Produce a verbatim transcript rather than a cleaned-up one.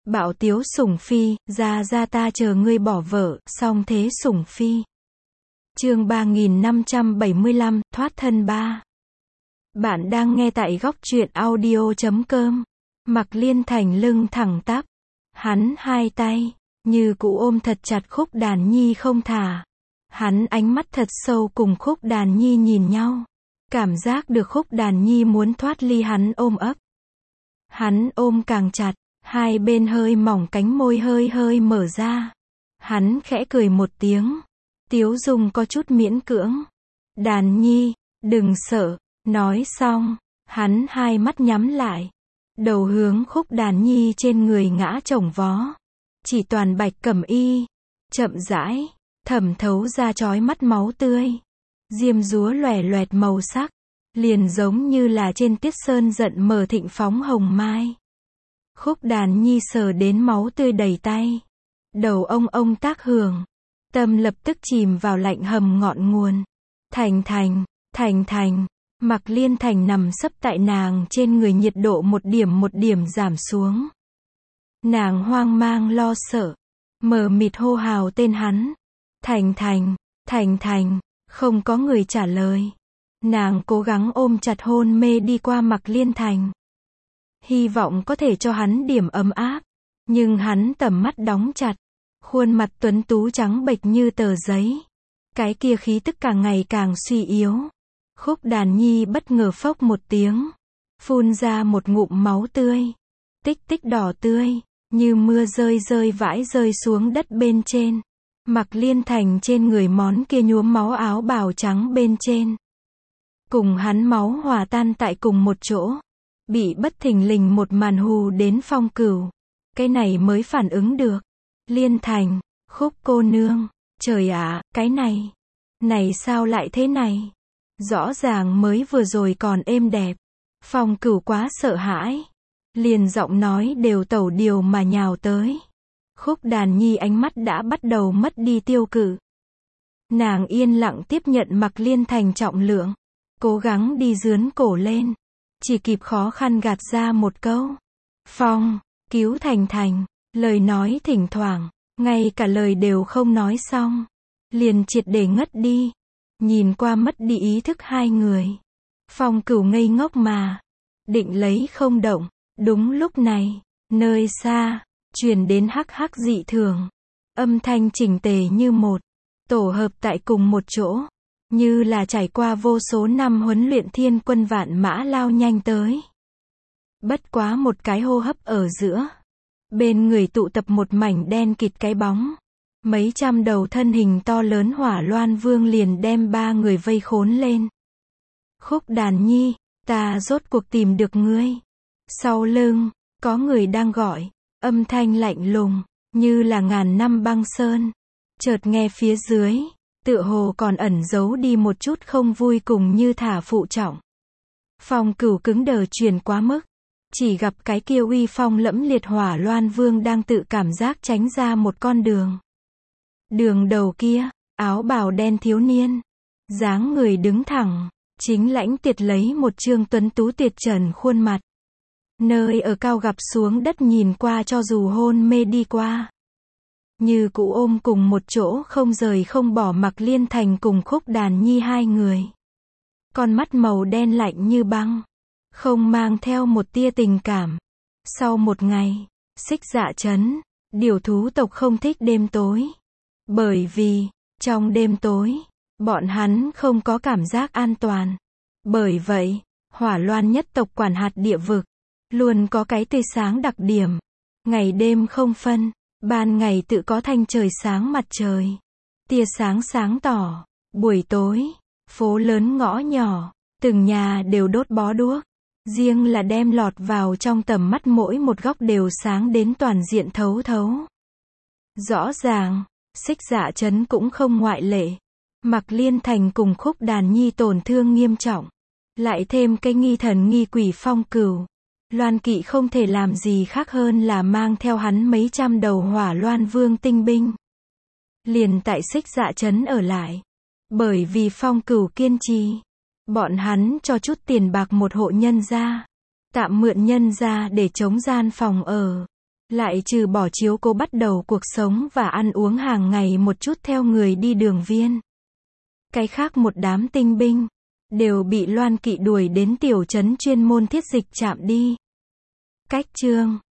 Bảo Tiếu Sủng Phi, ra ra ta chờ ngươi bỏ vợ, song thế Sủng Phi. Chương ba nghìn năm trăm bảy mươi lăm, thoát thân ba. Bạn đang nghe tại góc truyện audio chấm com. Mạc Liên Thành lưng thẳng tắp, hắn hai tay như cụ ôm thật chặt Khúc Đàn Nhi không thả. Hắn ánh mắt thật sâu cùng Khúc Đàn Nhi nhìn nhau, cảm giác được Khúc Đàn Nhi muốn thoát ly hắn ôm ấp. Hắn ôm càng chặt, hai bên hơi mỏng cánh môi hơi hơi mở ra. Hắn khẽ cười một tiếng, tiếu dung có chút miễn cưỡng. Đàn Nhi, đừng sợ. Nói xong, hắn hai mắt nhắm lại, đầu hướng Khúc Đàn Nhi trên người ngã chồng vó. Chỉ toàn bạch cẩm y, chậm rãi, thẩm thấu ra chói mắt máu tươi. Diêm dúa lòe loẹt màu sắc, liền giống như là trên tiết sơn giận mờ thịnh phóng hồng mai. Khúc Đàn Nhi sờ đến máu tươi đầy tay, đầu ông ông tác hưởng, tâm lập tức chìm vào lạnh hầm ngọn nguồn. Thành thành, thành thành. Mạc Liên Thành nằm sấp tại nàng trên người, nhiệt độ một điểm một điểm giảm xuống. Nàng hoang mang lo sợ, mờ mịt hô hào tên hắn. Thành thành, thành thành, không có người trả lời. Nàng cố gắng ôm chặt hôn mê đi qua Mạc Liên Thành, hy vọng có thể cho hắn điểm ấm áp. Nhưng hắn tầm mắt đóng chặt, khuôn mặt tuấn tú trắng bệch như tờ giấy. Cái kia khí tức càng ngày càng suy yếu. Khúc Đàn Nhi bất ngờ phốc một tiếng, phun ra một ngụm máu tươi, tích tích đỏ tươi, như mưa rơi rơi vãi rơi xuống đất bên trên. Mạc Liên Thành trên người món kia nhuốm máu áo bào trắng bên trên, cùng hắn máu hòa tan tại cùng một chỗ. Bị bất thình lình một màn hù đến Phong Cửu, cái này mới phản ứng được. Liên Thành, Khúc cô nương, trời ạ, cái này, này sao lại thế này? Rõ ràng mới vừa rồi còn êm đẹp. Phong Cửu quá sợ hãi, liền giọng nói đều tẩu điều mà nhào tới. Khúc Đàn Nhi ánh mắt đã bắt đầu mất đi tiêu cự. Nàng yên lặng tiếp nhận Mạc Liên Thành trọng lượng, cố gắng đi dướn cổ lên, chỉ kịp khó khăn gạt ra một câu: Phong, cứu Thành Thành. Lời nói thỉnh thoảng, ngay cả lời đều không nói xong, liền triệt để ngất đi. Nhìn qua mất đi ý thức hai người, Phong Cửu ngây ngốc mà định lấy không động. Đúng lúc này, nơi xa truyền đến hắc hắc dị thường, âm thanh chỉnh tề như một, tổ hợp tại cùng một chỗ, như là trải qua vô số năm huấn luyện thiên quân vạn mã lao nhanh tới. Bất quá một cái hô hấp ở giữa, bên người tụ tập một mảnh đen kịt cái bóng. Mấy trăm đầu thân hình to lớn Hỏa Loan Vương liền đem ba người vây khốn lên. Khúc Đàn Nhi, ta rốt cuộc tìm được ngươi. Sau lưng, có người đang gọi, âm thanh lạnh lùng, như là ngàn năm băng sơn. Chợt nghe phía dưới, tựa hồ còn ẩn giấu đi một chút không vui cùng như thả phụ trọng. Phong Cửu cứng đờ truyền quá mức, chỉ gặp cái kia uy phong lẫm liệt Hỏa Loan Vương đang tự cảm giác tránh ra một con đường. Đường đầu kia, áo bào đen thiếu niên, dáng người đứng thẳng, chính lãnh tiệt lấy một trương tuấn tú tuyệt trần khuôn mặt. Nơi ở cao gặp xuống đất nhìn qua cho dù hôn mê đi qua, như cụ ôm cùng một chỗ không rời không bỏ Mạc Liên Thành cùng Khúc Đàn Nhi hai người. Con mắt màu đen lạnh như băng, không mang theo một tia tình cảm. Sau một ngày, Xích Dạ Trấn, điểu thú tộc không thích đêm tối. Bởi vì, trong đêm tối, bọn hắn không có cảm giác an toàn. Bởi vậy, Hỏa Loan nhất tộc quản hạt địa vực, luôn có cái tươi sáng đặc điểm. Ngày đêm không phân, ban ngày tự có thanh trời sáng mặt trời. Tia sáng sáng tỏ, buổi tối, phố lớn ngõ nhỏ, từng nhà đều đốt bó đuốc. Riêng là đem lọt vào trong tầm mắt mỗi một góc đều sáng đến toàn diện thấu thấu. Rõ ràng, Xích Dạ Trấn cũng không ngoại lệ. Mạc Liên Thành cùng Khúc Đàn Nhi tổn thương nghiêm trọng, lại thêm cái nghi thần nghi quỷ Phong Cửu. Loan Kỵ không thể làm gì khác hơn là mang theo hắn mấy trăm đầu Hỏa Loan Vương tinh binh, liền tại Xích Dạ Trấn ở lại. Bởi vì Phong Cửu kiên trì, bọn hắn cho chút tiền bạc một hộ nhân gia, tạm mượn nhân gia để chống gian phòng ở. Lại trừ bỏ chiếu cố bắt đầu cuộc sống và ăn uống hàng ngày một chút theo người đi đường viên. Cái khác một đám tinh binh, đều bị Loan Kỵ đuổi đến tiểu trấn chuyên môn thiết dịch trạm đi. Cách chương